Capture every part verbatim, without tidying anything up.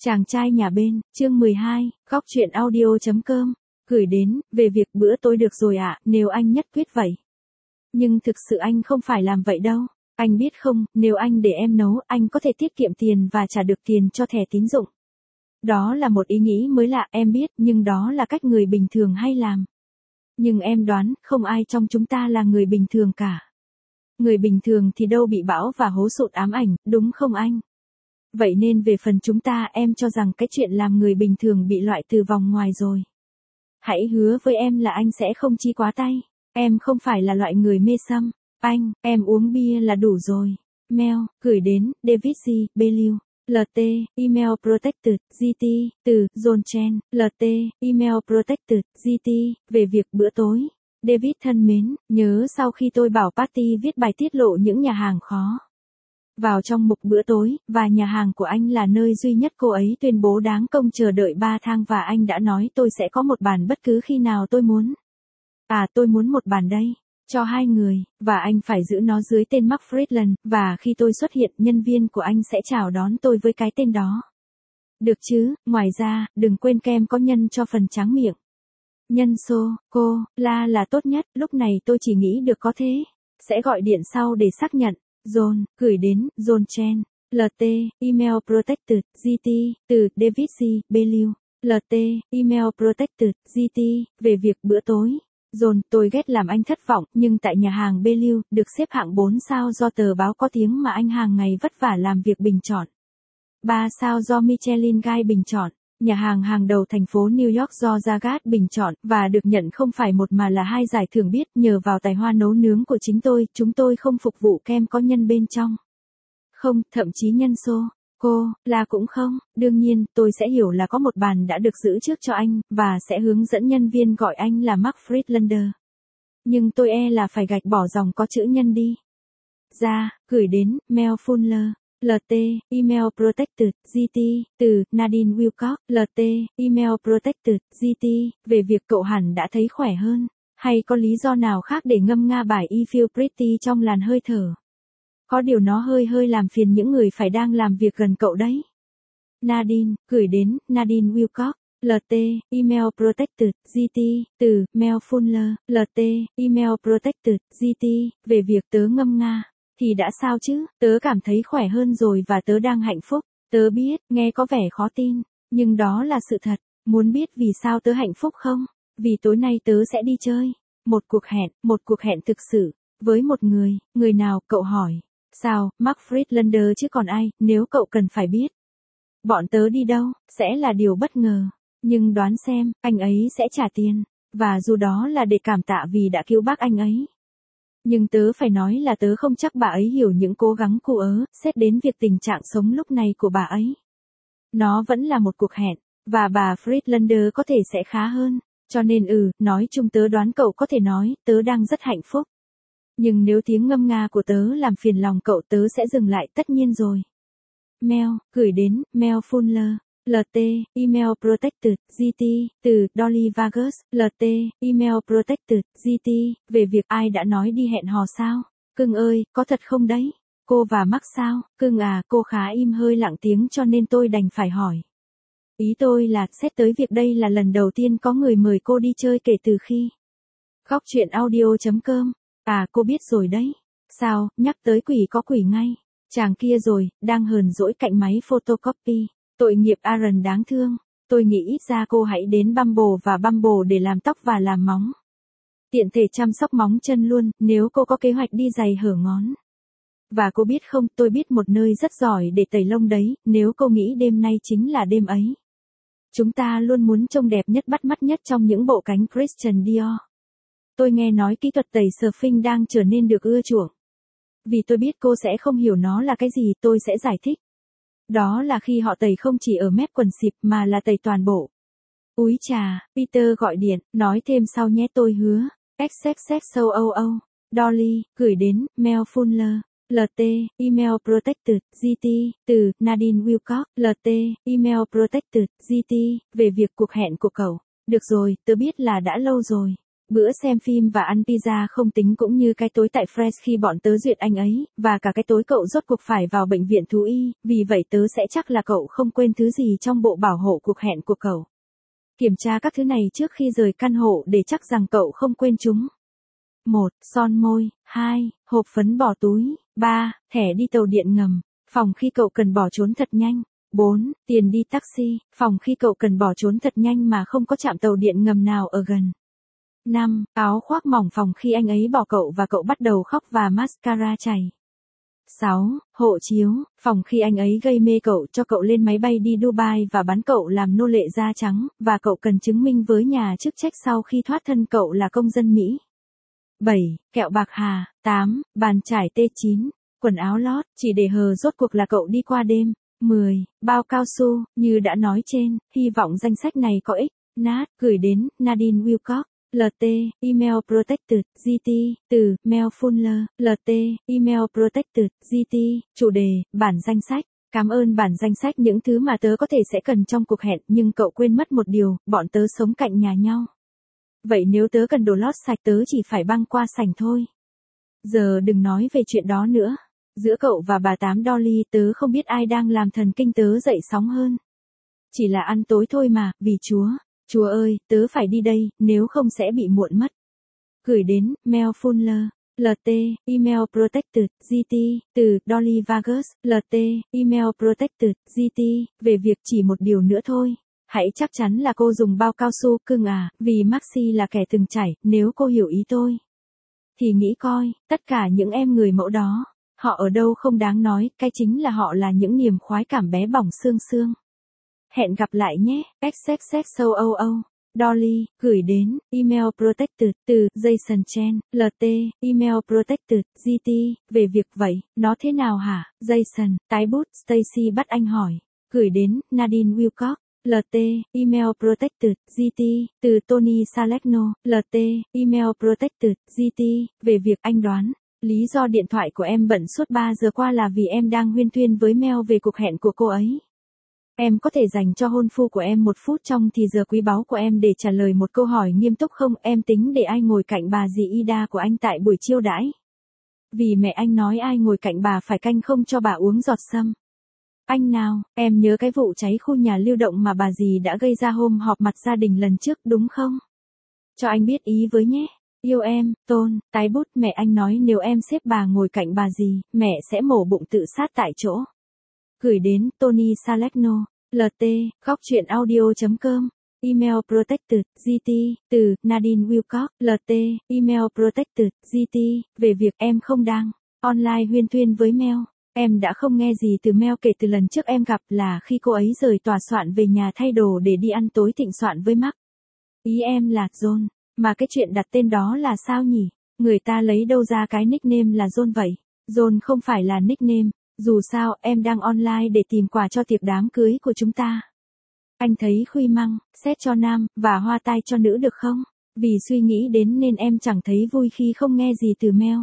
Chàng trai nhà bên, chương mười hai, góc truyện audio.com, gửi đến, về việc bữa tối được rồi ạ, nếu anh nhất quyết vậy. Nhưng thực sự anh không phải làm vậy đâu. Anh biết không, nếu anh để em nấu, anh có thể tiết kiệm tiền và trả được tiền cho thẻ tín dụng. Đó là một ý nghĩ mới lạ, em biết, nhưng đó là cách người bình thường hay làm. Nhưng em đoán, không ai trong chúng ta là người bình thường cả. Người bình thường thì đâu bị bão và hố sụt ám ảnh, đúng không anh? Vậy nên về phần chúng ta, em cho rằng cái chuyện làm người bình thường bị loại từ vòng ngoài rồi. Hãy hứa với em là anh sẽ không chi quá tay. Em không phải là loại người mê sâm. Anh, em uống bia là đủ rồi. Mail, gửi đến, David G. Bellew. lờ tê, email protected, giê tê, từ, John Chen, lờ tê, email protected, giê tê, về việc bữa tối. David thân mến, nhớ sau khi tôi bảo Patty viết bài tiết lộ những nhà hàng khó vào trong mục bữa tối, và nhà hàng của anh là nơi duy nhất cô ấy tuyên bố đáng công chờ đợi ba thang và anh đã nói tôi sẽ có một bàn bất cứ khi nào tôi muốn. À, tôi muốn một bàn đây. Cho hai người, và anh phải giữ nó dưới tên Mark Friedland, và khi tôi xuất hiện, nhân viên của anh sẽ chào đón tôi với cái tên đó. Được chứ, ngoài ra, đừng quên kem có nhân cho phần tráng miệng. Nhân sô, cô, la là tốt nhất, lúc này tôi chỉ nghĩ được có thế. Sẽ gọi điện sau để xác nhận. John, gửi đến, John Chen, lờ tê, email protected, giê tê, từ, David G. Bellew, lờ tê, email protected, giê tê, về việc bữa tối. John, tôi ghét làm anh thất vọng, nhưng tại nhà hàng Bellew, được xếp hạng bốn sao do tờ báo có tiếng mà anh hàng ngày vất vả làm việc bình chọn. ba sao do Michelin Guide bình chọn. Nhà hàng hàng đầu thành phố New York do Zagat bình chọn, và được nhận không phải một mà là hai giải thưởng biết, nhờ vào tài hoa nấu nướng của chính tôi, chúng tôi không phục vụ kem có nhân bên trong. Không, thậm chí nhân sô, cô, là cũng không, đương nhiên, tôi sẽ hiểu là có một bàn đã được giữ trước cho anh, và sẽ hướng dẫn nhân viên gọi anh là Mark Friedlander. Nhưng tôi e là phải gạch bỏ dòng có chữ nhân đi. Ra, gửi đến, Mel Fuller. lờ tê, email protected, giê tê, từ, Nadine Wilcox, lờ tê, email protected, giê tê, về việc cậu hẳn đã thấy khỏe hơn, hay có lý do nào khác để ngâm nga bài I Feel Pretty trong làn hơi thở. Có điều nó hơi hơi làm phiền những người phải đang làm việc gần cậu đấy. Nadine, gửi đến, Nadine Wilcox, lờ tê, email protected, giê tê, từ, Mel Fuller, lờ tê, email protected, giê tê, về việc tớ ngâm nga. Thì đã sao chứ, tớ cảm thấy khỏe hơn rồi và tớ đang hạnh phúc. Tớ biết, nghe có vẻ khó tin, nhưng đó là sự thật. Muốn biết vì sao tớ hạnh phúc không? Vì tối nay tớ sẽ đi chơi. Một cuộc hẹn, một cuộc hẹn thực sự. Với một người, người nào, cậu hỏi. Sao, Mark Friedlander chứ còn ai, nếu cậu cần phải biết. Bọn tớ đi đâu, sẽ là điều bất ngờ. Nhưng đoán xem, anh ấy sẽ trả tiền. Và dù đó là để cảm tạ vì đã cứu bác anh ấy. Nhưng tớ phải nói là tớ không chắc bà ấy hiểu những cố gắng cô ớ, xét đến việc tình trạng sống lúc này của bà ấy. Nó vẫn là một cuộc hẹn, và bà Friedlander có thể sẽ khá hơn, cho nên ừ, nói chung tớ đoán cậu có thể nói, tớ đang rất hạnh phúc. Nhưng nếu tiếng ngâm nga của tớ làm phiền lòng cậu tớ sẽ dừng lại tất nhiên rồi. Mail, gửi đến, Mel Fuller. lờ tê, email protected, giê tê, từ, Dolly Vargas, lờ tê, email protected, giê tê, về việc ai đã nói đi hẹn hò sao? Cưng ơi, có thật không đấy? Cô và Mark sao? Cưng à, cô khá im hơi lặng tiếng cho nên tôi đành phải hỏi. Ý tôi là, xét tới việc đây là lần đầu tiên có người mời cô đi chơi kể từ khi. Góc truyện audio.com, à cô biết rồi đấy. Sao, nhắc tới quỷ có quỷ ngay. Chàng kia rồi, đang hờn dỗi cạnh máy photocopy. Tội nghiệp Aaron đáng thương, tôi nghĩ ít ra cô hãy đến Bumble và Bumble để làm tóc và làm móng. Tiện thể chăm sóc móng chân luôn, nếu cô có kế hoạch đi giày hở ngón. Và cô biết không, tôi biết một nơi rất giỏi để tẩy lông đấy, nếu cô nghĩ đêm nay chính là đêm ấy. Chúng ta luôn muốn trông đẹp nhất bắt mắt nhất trong những bộ cánh Christian Dior. Tôi nghe nói kỹ thuật tẩy surfing đang trở nên được ưa chuộng. Vì tôi biết cô sẽ không hiểu nó là cái gì, tôi sẽ giải thích. Đó là khi họ tẩy không chỉ ở mép quần xịp mà là tẩy toàn bộ. Úi chà, Peter gọi điện, nói thêm sau nhé tôi hứa. XXXOOO, Dolly, gửi đến, Mel Fuller, lờ tê, email protected, giê tê, từ, Nadine Wilcox, lờ tê, email protected, giê tê, về việc cuộc hẹn của cậu. Được rồi, tớ biết là đã lâu rồi. Bữa xem phim và ăn pizza không tính cũng như cái tối tại Fresh khi bọn tớ duyệt anh ấy, và cả cái tối cậu rốt cuộc phải vào bệnh viện thú y, vì vậy tớ sẽ chắc là cậu không quên thứ gì trong bộ bảo hộ cuộc hẹn của cậu. Kiểm tra các thứ này trước khi rời căn hộ để chắc rằng cậu không quên chúng. một. Son môi. hai. Hộp phấn bỏ túi. ba. Thẻ đi tàu điện ngầm. Phòng khi cậu cần bỏ trốn thật nhanh. bốn. Tiền đi taxi. Phòng khi cậu cần bỏ trốn thật nhanh mà không có trạm tàu điện ngầm nào ở gần. năm. Áo khoác mỏng phòng khi anh ấy bỏ cậu và cậu bắt đầu khóc và mascara chảy. sáu. Hộ chiếu. Phòng khi anh ấy gây mê cậu cho cậu lên máy bay đi Dubai và bán cậu làm nô lệ da trắng, và cậu cần chứng minh với nhà chức trách sau khi thoát thân cậu là công dân Mỹ. bảy. Kẹo bạc hà. tám. Bàn chải T chín. Quần áo lót, chỉ để hờ rốt cuộc là cậu đi qua đêm. mười. Bao cao su, như đã nói trên, hy vọng danh sách này có ích. Nat, gửi đến, Nadine Wilcox. lờ tê, Email Protected, giê tê, từ, Mel Fuller, lờ tê, Email Protected, giê tê, chủ đề, bản danh sách. Cảm ơn bản danh sách những thứ mà tớ có thể sẽ cần trong cuộc hẹn, nhưng cậu quên mất một điều, bọn tớ sống cạnh nhà nhau. Vậy nếu tớ cần đồ lót sạch tớ chỉ phải băng qua sảnh thôi. Giờ đừng nói về chuyện đó nữa. Giữa cậu và bà Tám Dolly tớ không biết ai đang làm thần kinh tớ dậy sóng hơn. Chỉ là ăn tối thôi mà, vì Chúa. Chúa ơi, tớ phải đi đây, nếu không sẽ bị muộn mất. Gửi đến, Mel Fuller, lờ tê, Email Protected, giê tê, từ, Dolly Vargas, lờ tê, Email Protected, giê tê, về việc chỉ một điều nữa thôi. Hãy chắc chắn là cô dùng bao cao su, cưng à, vì Maxi là kẻ từng trải, nếu cô hiểu ý tôi. Thì nghĩ coi, tất cả những em người mẫu đó, họ ở đâu không đáng nói, cái chính là họ là những niềm khoái cảm bé bỏng xương xương. Hẹn gặp lại nhé, xxxxooo. Dolly, gửi đến, Email Protected, từ, Jason Chen, lờ tê, Email Protected, giê tê, về việc vậy, nó thế nào hả, Jason, tái bút, Stacy bắt anh hỏi. Gửi đến, Nadine Wilcox, lờ tê, Email Protected, giê tê, từ Tony Salerno, lờ tê, Email Protected, giê tê, về việc anh đoán. Lý do điện thoại của em bận suốt ba giờ qua là vì em đang huyên thuyên với Mel về cuộc hẹn của cô ấy. Em có thể dành cho hôn phu của em một phút trong thì giờ quý báu của em để trả lời một câu hỏi nghiêm túc không? Em tính để ai ngồi cạnh bà dì Ida của anh tại buổi chiêu đãi? Vì mẹ anh nói ai ngồi cạnh bà phải canh không cho bà uống giọt sâm. Anh nào, em nhớ cái vụ cháy khu nhà lưu động mà bà dì đã gây ra hôm họp mặt gia đình lần trước đúng không? Cho anh biết ý với nhé. Yêu em, Tôn, tái bút, mẹ anh nói nếu em xếp bà ngồi cạnh bà dì, mẹ sẽ mổ bụng tự sát tại chỗ. Gửi đến, Tony Salerno, lờ tê, góc chuyện audio chấm com, Email Protected, giê tê, từ, Nadine Wilcox, lờ tê, Email Protected, giê tê, về việc em không đang online huyên thuyên với Mel. Em đã không nghe gì từ Mel kể từ lần trước em gặp là khi cô ấy rời tòa soạn về nhà thay đồ để đi ăn tối thịnh soạn với Mark. Ý em là John, mà cái chuyện đặt tên đó là sao nhỉ? Người ta lấy đâu ra cái nickname là John vậy? John không phải là nickname. Dù sao, em đang online để tìm quà cho tiệc đám cưới của chúng ta. Anh thấy khuy măng, xét cho nam, và hoa tai cho nữ được không? Vì suy nghĩ đến nên em chẳng thấy vui khi không nghe gì từ Mel.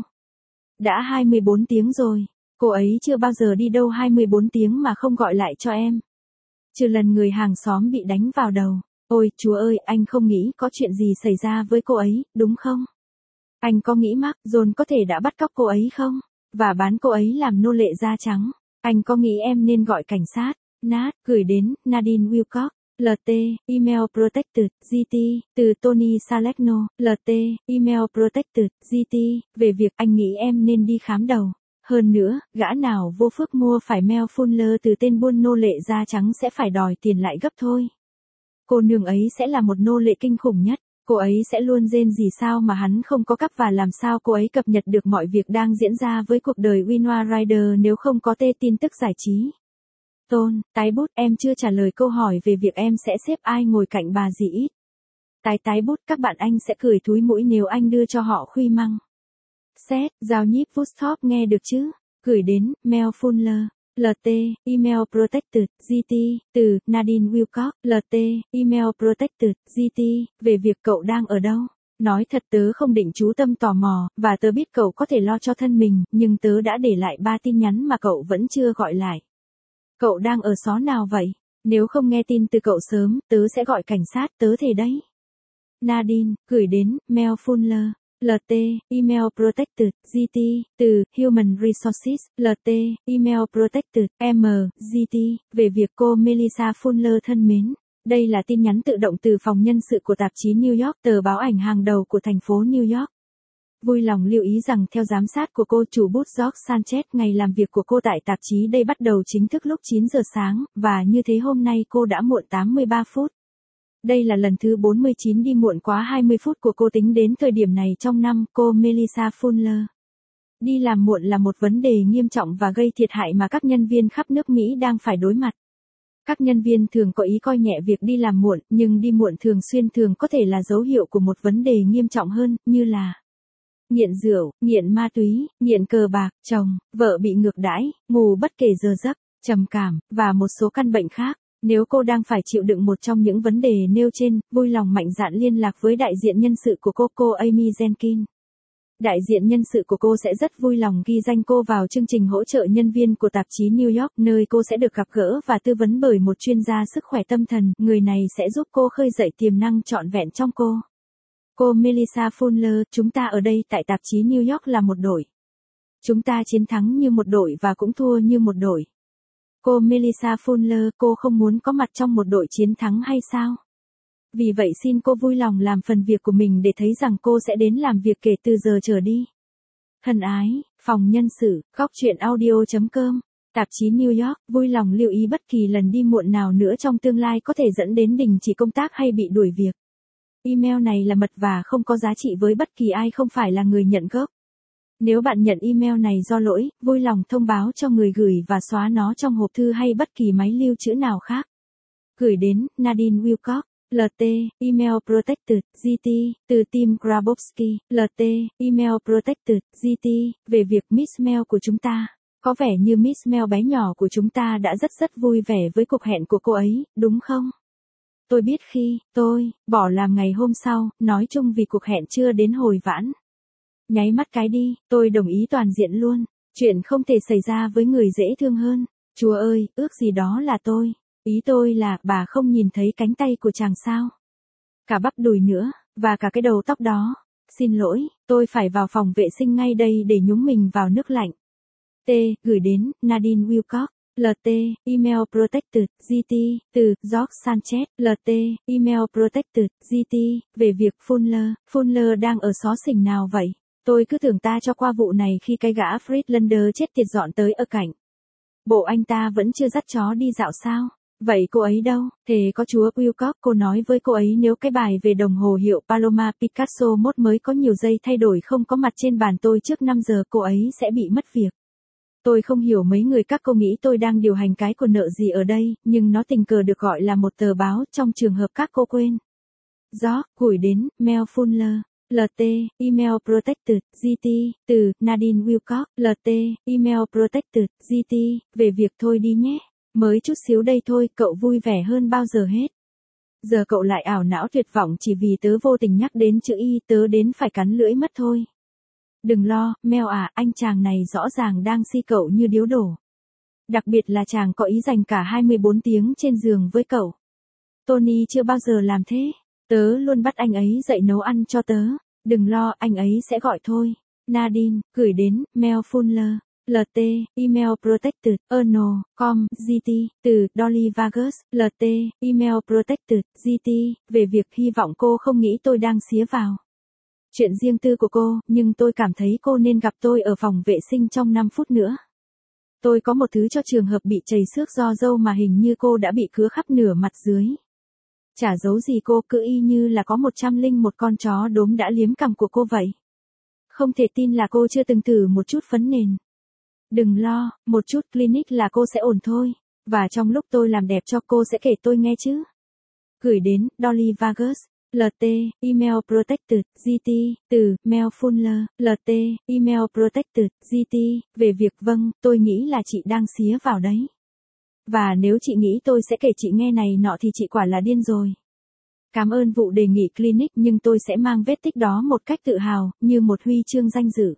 Đã hai mươi bốn tiếng rồi, cô ấy chưa bao giờ đi đâu hai mươi bốn tiếng mà không gọi lại cho em. Trừ lần người hàng xóm bị đánh vào đầu. Ôi, Chúa ơi, anh không nghĩ có chuyện gì xảy ra với cô ấy, đúng không? Anh có nghĩ Mark, John có thể đã bắt cóc cô ấy không? Và bán cô ấy làm nô lệ da trắng. Anh có nghĩ em nên gọi cảnh sát? Nat, gửi đến, Nadine Wilcox, lờ tê, Email Protected, giê tê, từ Tony Salerno, lờ tê, Email Protected, giê tê, về việc anh nghĩ em nên đi khám đầu. Hơn nữa, gã nào vô phước mua phải Mel Fuller từ tên buôn nô lệ da trắng sẽ phải đòi tiền lại gấp thôi. Cô nương ấy sẽ là một nô lệ kinh khủng nhất. Cô ấy sẽ luôn rên gì sao mà hắn không có cắp và làm sao cô ấy cập nhật được mọi việc đang diễn ra với cuộc đời Winona Ryder nếu không có tê tin tức giải trí. Tôn, tái bút, em chưa trả lời câu hỏi về việc em sẽ xếp ai ngồi cạnh bà dì ít. Tái tái bút, các bạn anh sẽ cười thúi mũi nếu anh đưa cho họ khuy măng. Xét, giao nhíp Woodstock nghe được chứ? Gửi đến, Mel Fuller, lờ tê, Email Protected, giê tê, từ, Nadine Wilcox, lờ tê, Email Protected, giê tê, về việc cậu đang ở đâu. Nói thật tớ không định chú tâm tò mò, và tớ biết cậu có thể lo cho thân mình, nhưng tớ đã để lại ba tin nhắn mà cậu vẫn chưa gọi lại. Cậu đang ở xó nào vậy? Nếu không nghe tin từ cậu sớm, tớ sẽ gọi cảnh sát, tớ thề đấy. Nadine, gửi đến, Mail Fuller, lờ tê, Email Protected, giê tê, từ, Human Resources, lờ tê, Email Protected, M, giê tê, về việc cô Melissa Fuller thân mến. Đây là tin nhắn tự động từ phòng nhân sự của tạp chí New York, tờ báo ảnh hàng đầu của thành phố New York. Vui lòng lưu ý rằng theo giám sát của cô chủ bút George Sanchez, ngày làm việc của cô tại tạp chí đây bắt đầu chính thức lúc chín giờ sáng, và như thế hôm nay cô đã muộn tám mươi ba phút. Đây là lần thứ bốn mươi chín đi muộn quá hai mươi phút của cô tính đến thời điểm này trong năm. Cô Melissa Fuller. Đi làm muộn là một vấn đề nghiêm trọng và gây thiệt hại mà các nhân viên khắp nước Mỹ đang phải đối mặt. Các nhân viên thường có ý coi nhẹ việc đi làm muộn, nhưng đi muộn thường xuyên thường có thể là dấu hiệu của một vấn đề nghiêm trọng hơn, như là nghiện rượu, nghiện ma túy, nghiện cờ bạc, chồng, vợ bị ngược đãi, ngủ bất kể giờ giấc, trầm cảm, và một số căn bệnh khác. Nếu cô đang phải chịu đựng một trong những vấn đề nêu trên, vui lòng mạnh dạn liên lạc với đại diện nhân sự của cô, cô Amy Jenkins. Đại diện nhân sự của cô sẽ rất vui lòng ghi danh cô vào chương trình hỗ trợ nhân viên của tạp chí New York, nơi cô sẽ được gặp gỡ và tư vấn bởi một chuyên gia sức khỏe tâm thần. Người này sẽ giúp cô khơi dậy tiềm năng trọn vẹn trong cô. Cô Melissa Fuller, chúng ta ở đây tại tạp chí New York là một đội. Chúng ta chiến thắng như một đội và cũng thua như một đội. Cô Melissa Fuller, cô không muốn có mặt trong một đội chiến thắng hay sao? Vì vậy xin cô vui lòng làm phần việc của mình để thấy rằng cô sẽ đến làm việc kể từ giờ trở đi. Thân ái, phòng nhân sự, góc chuyện audio chấm com, tạp chí New York, vui lòng lưu ý bất kỳ lần đi muộn nào nữa trong tương lai có thể dẫn đến đình chỉ công tác hay bị đuổi việc. Email này là mật và không có giá trị với bất kỳ ai không phải là người nhận gốc. Nếu bạn nhận email này do lỗi, vui lòng thông báo cho người gửi và xóa nó trong hộp thư hay bất kỳ máy lưu trữ nào khác. Gửi đến, Nadine Wilcox, lờ tê, Email Protected, giê tê, từ Tim Grabowski, lờ tê, Email Protected, giê tê, về việc Miss Mail của chúng ta. Có vẻ như Miss Mail bé nhỏ của chúng ta đã rất rất vui vẻ với cuộc hẹn của cô ấy, đúng không? Tôi biết khi, tôi, bỏ làm ngày hôm sau, nói chung vì cuộc hẹn chưa đến hồi vãn. Nháy mắt cái đi, tôi đồng ý toàn diện luôn. Chuyện không thể xảy ra với người dễ thương hơn. Chúa ơi, ước gì đó là tôi. Ý tôi là, bà không nhìn thấy cánh tay của chàng sao? Cả bắp đùi nữa, và cả cái đầu tóc đó. Xin lỗi, tôi phải vào phòng vệ sinh ngay đây để nhúng mình vào nước lạnh. T. Gửi đến, Nadine Wilcox, lờ tê, Email Protected, giê tê, từ, George Sanchez, lờ tê, Email Protected, giê tê, về việc Fuller, Fuller đang ở xó xỉnh nào vậy? Tôi cứ tưởng ta cho qua vụ này khi cái gã Friedlander chết tiệt dọn tới ở cạnh. Bộ anh ta vẫn chưa dắt chó đi dạo sao? Vậy cô ấy đâu? Thế có chúa Wilcox, cô nói với cô ấy nếu cái bài về đồng hồ hiệu Paloma Picasso mốt mới có nhiều giây thay đổi không có mặt trên bàn tôi trước năm giờ, cô ấy sẽ bị mất việc. Tôi không hiểu mấy người các cô nghĩ tôi đang điều hành cái của nợ gì ở đây, nhưng nó tình cờ được gọi là một tờ báo trong trường hợp các cô quên. George, gửi đến, Mail Fuller, lờ tê, Email Protected, giê tê, từ, Nadine Wilcox, lờ tê, Email Protected, giê tê, về việc thôi đi nhé. Mới chút xíu đây thôi, cậu vui vẻ hơn bao giờ hết. Giờ cậu lại ảo não tuyệt vọng chỉ vì tớ vô tình nhắc đến chữ y, tớ đến phải cắn lưỡi mất thôi. Đừng lo, Mel à, anh chàng này rõ ràng đang si cậu như điếu đổ. Đặc biệt là chàng có ý dành cả hai mươi bốn tiếng trên giường với cậu. Tony chưa bao giờ làm thế. Tớ luôn bắt anh ấy dậy nấu ăn cho tớ. Đừng lo, anh ấy sẽ gọi thôi. Nadine, gửi đến, Mail Fuller, lờ tê, Email Protected, Erno, com, giê tê, từ, Dolly Vargas, lờ tê, Email Protected, giê tê, về việc hy vọng cô không nghĩ tôi đang xía vào chuyện riêng tư của cô, nhưng tôi cảm thấy cô nên gặp tôi ở phòng vệ sinh trong năm phút nữa. Tôi có một thứ cho trường hợp bị chảy xước do dâu mà hình như cô đã bị cứa khắp nửa mặt dưới. Chả giấu gì cô, cứ y như là có một trăm linh một con chó đốm đã liếm cằm của cô vậy. Không thể tin là cô chưa từng thử một chút phấn nền. Đừng lo, một chút clinic là cô sẽ ổn thôi. Và trong lúc tôi làm đẹp cho cô sẽ kể tôi nghe chứ. Gửi đến, Dolly Vargas, lờ tê, Email Protected, giê tê, từ, Mail Fuller, lờ tê, Email Protected, giê tê, về việc vâng, tôi nghĩ là chị đang xía vào đấy. Và nếu chị nghĩ tôi sẽ kể chị nghe này nọ thì chị quả là điên rồi. Cảm ơn vụ đề nghị clinic nhưng tôi sẽ mang vết tích đó một cách tự hào, như một huy chương danh dự.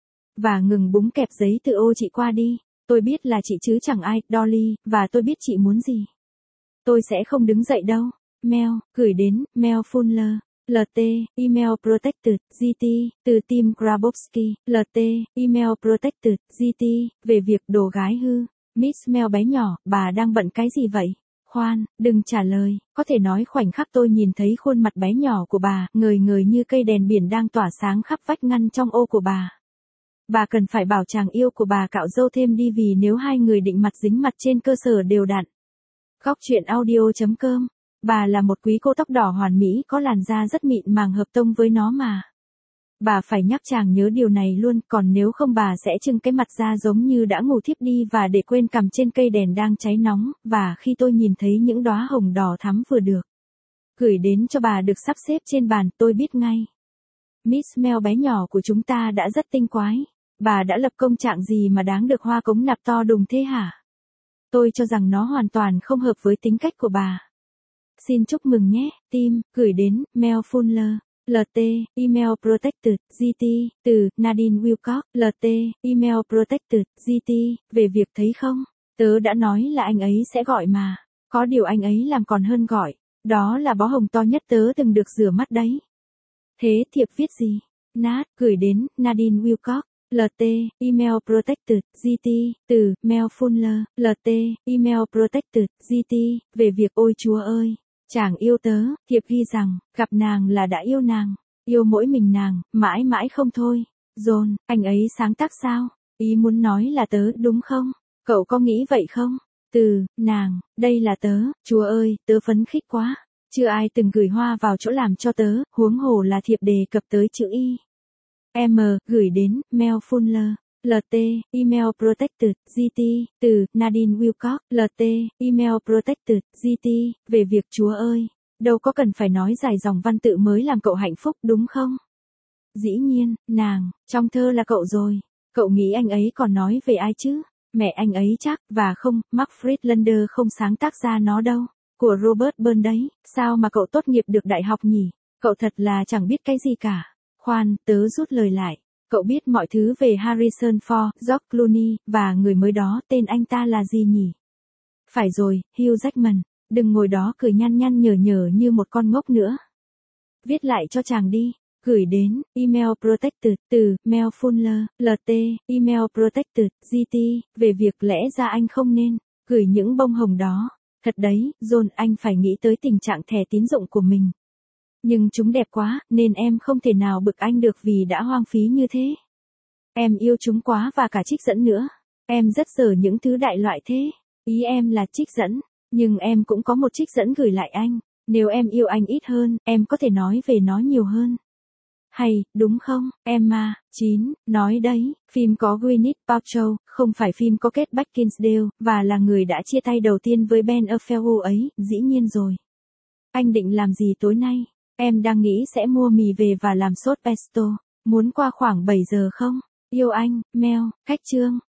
Và ngừng búng kẹp giấy từ ô chị qua đi. Tôi biết là chị chứ chẳng ai, Dolly, và tôi biết chị muốn gì. Tôi sẽ không đứng dậy đâu. Mail, gửi đến, Mail Fuller, lờ tê, Email Protected, giê tê, từ Tim Grabowski, lờ tê, Email Protected, giê tê, về việc đồ gái hư. Miss Mel bé nhỏ, bà đang bận cái gì vậy? Khoan, đừng trả lời, có thể nói khoảnh khắc tôi nhìn thấy khuôn mặt bé nhỏ của bà, ngời ngời như cây đèn biển đang tỏa sáng khắp vách ngăn trong ô của bà. Bà cần phải bảo chàng yêu của bà cạo râu thêm đi vì nếu hai người định mặt dính mặt trên cơ sở đều đặn. Góc truyện audio chấm com. Bà là một quý cô tóc đỏ hoàn mỹ có làn da rất mịn màng hợp tông với nó mà. Bà phải nhắc chàng nhớ điều này luôn, còn nếu không bà sẽ trưng cái mặt ra giống như đã ngủ thiếp đi và để quên cằm trên cây đèn đang cháy nóng, và khi tôi nhìn thấy những đóa hồng đỏ thắm vừa được gửi đến cho bà được sắp xếp trên bàn, tôi biết ngay. Miss Mel bé nhỏ của chúng ta đã rất tinh quái. Bà đã lập công trạng gì mà đáng được hoa cống nạp to đùng thế hả? Tôi cho rằng nó hoàn toàn không hợp với tính cách của bà. Xin chúc mừng nhé, Tim, gửi đến, Mel Fuller, lờ tê, Email Protected, giê tê, từ, Nadine Wilcox, lờ tê, Email Protected, giê tê, về việc thấy không? Tớ đã nói là anh ấy sẽ gọi mà. Có điều anh ấy làm còn hơn gọi. Đó là bó hồng to nhất tớ từng được rửa mắt đấy. Thế thiệp viết gì? Nat, gửi đến, Nadine Wilcox, lờ tê, Email Protected, giê tê, từ, Mel Fuller, lờ tê, Email Protected, giê tê, về việc ôi chúa ơi, chàng yêu tớ, thiệp ghi rằng, gặp nàng là đã yêu nàng, yêu mỗi mình nàng, mãi mãi không thôi. John, anh ấy sáng tác sao? Ý muốn nói là tớ, đúng không? Cậu có nghĩ vậy không? Từ, nàng, đây là tớ, chúa ơi, tớ phấn khích quá. Chưa ai từng gửi hoa vào chỗ làm cho tớ, huống hồ là thiệp đề cập tới chữ Y. M, gửi đến, Mel Fuller, lờ tê, Email Protected, giê tê, từ, Nadine Wilcox, lờ tê, Email Protected, giê tê, về việc chúa ơi, đâu có cần phải nói dài dòng văn tự mới làm cậu hạnh phúc đúng không? Dĩ nhiên, nàng, trong thơ là cậu rồi, cậu nghĩ anh ấy còn nói về ai chứ? Mẹ anh ấy chắc, và không, Mark Friedlander không sáng tác ra nó đâu, của Robert Burns đấy, sao mà cậu tốt nghiệp được đại học nhỉ? Cậu thật là chẳng biết cái gì cả. Khoan, tớ rút lời lại. Cậu biết mọi thứ về Harrison Ford, George Clooney, và người mới đó, tên anh ta là gì nhỉ? Phải rồi, Hugh Jackman. Đừng ngồi đó cười nhăn nhăn nhở nhở như một con ngốc nữa. Viết lại cho chàng đi. Gửi đến, Email Protected, từ, Mel Fuller, lờ tê, Email Protected, giê tê, về việc lẽ ra anh không nên gửi những bông hồng đó. Thật đấy, John, anh phải nghĩ tới tình trạng thẻ tín dụng của mình. Nhưng chúng đẹp quá, nên em không thể nào bực anh được vì đã hoang phí như thế. Em yêu chúng quá và cả trích dẫn nữa. Em rất dở những thứ đại loại thế. Ý em là trích dẫn, nhưng em cũng có một trích dẫn gửi lại anh. Nếu em yêu anh ít hơn, em có thể nói về nó nhiều hơn. Hay, đúng không, Emma? chín, nói đấy, phim có Gwyneth Paltrow, không phải phim có Kate Beckinsale, và là người đã chia tay đầu tiên với Ben Affleck ấy, dĩ nhiên rồi. Anh định làm gì tối nay? Em đang nghĩ sẽ mua mì về và làm sốt pesto. Muốn qua khoảng bảy giờ không? Yêu anh, Mel, cách chương.